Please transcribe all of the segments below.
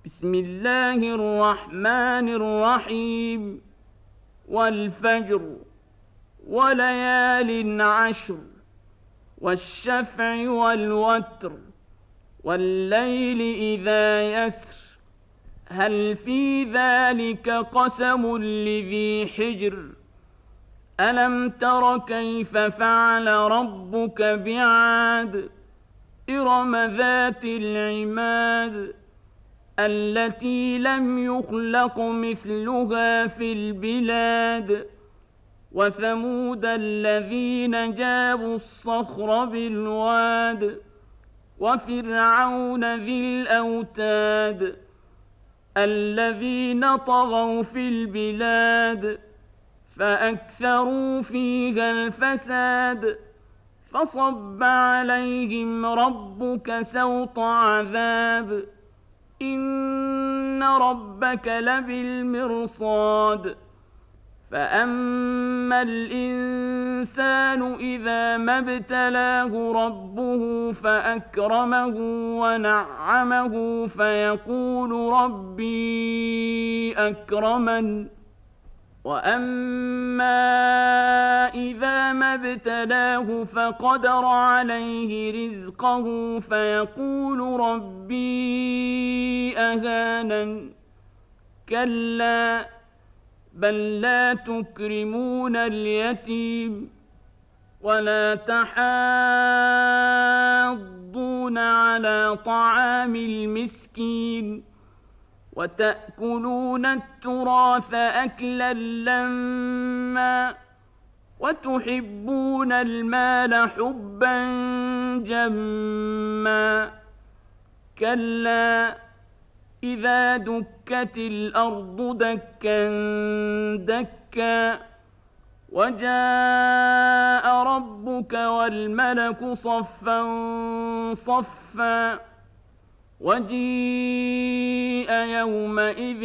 بسم الله الرحمن الرحيم. والفجر وليال عشر والشفع والوتر والليل إذا يسر هل في ذلك قسم لذي حجر ألم تر كيف فعل ربك بعاد إرم ذات العماد التي لم يخلق مثلها في البلاد وثمود الذين جابوا الصخر بالواد وفرعون ذي الأوتاد الذين طغوا في البلاد فأكثروا فيها الفساد فصب عليهم ربك سوط عذاب إن ربك لبالمرصاد فأما الإنسان إذا ما ابتلاه ربه فأكرمه ونعمه فيقول ربي أكرمن وأما إذا ما ابتلاه فقدر عليه رزقه فيقول ربي أهانن كلا بل لا تكرمون اليتيم ولا تحاضون على طعام المسكين وتأكلون التراث أكلا لما وتحبون المال حبا جما كلا إذا دكت الأرض دكا دكا وجاء ربك والملك صفا صفا وجيء يومئذ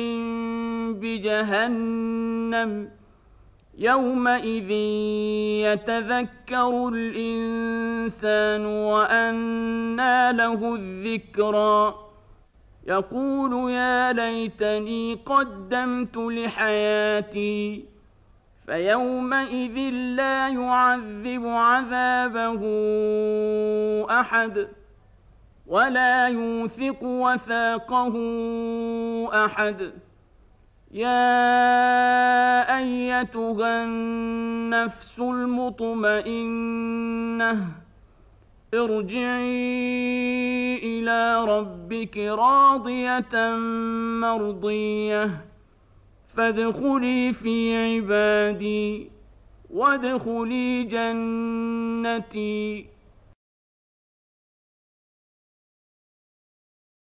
بجهنم يومئذ يتذكر الإنسان وأنى له الذكرى يقول يا ليتني قدمت لحياتي فيومئذ لا يعذب عذابه أحد ولا يوثق وثاقه أحد يا أيتها النفس المطمئنة ارجعي إلى ربك راضية مرضية فادخلي في عبادي وادخلي جنتي